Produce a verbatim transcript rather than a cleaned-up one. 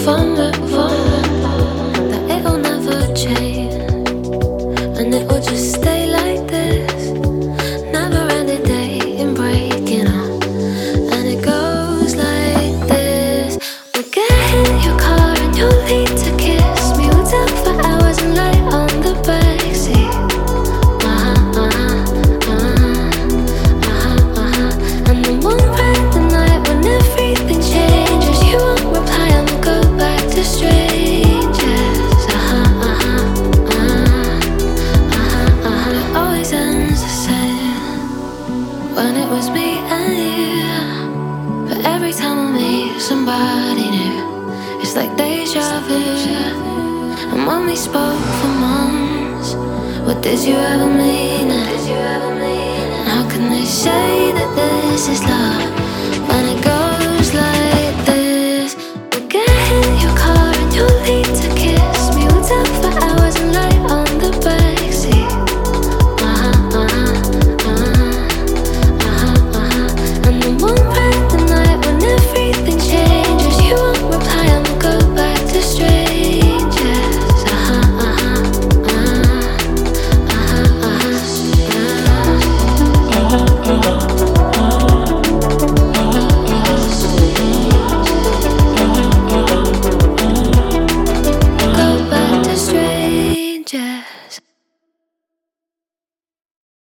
on, move on, that it'll never change, and it will just stay like this. Never ending day in breaking up, and it goes like this. We'll get in your car and you'll need to kiss me. We'll talk for hours and lie on the backseat. Uh-huh, uh-huh, uh-huh, uh-huh, uh-huh. And then one random night when everything changes, you won't reply and we'll go back to strangers. Uh-huh, uh-huh, uh-huh, uh-huh, uh-huh. It always ends the same when it was me and you. But every time I meet somebody new, it's like deja vu. And when we spoke for months, what did you ever mean it? And how can they say that this is love when it goes like this? We'll get in your car and you'll need to kiss me. We'll talk for hours and lie on the backseat. Uh-huh, uh-huh, uh-huh, uh-huh, uh-huh. And then one random night when everything changes, you won't reply and we'll go back to strangers. Uh-huh, uh-huh, uh-huh, uh-huh, uh-huh, uh-huh.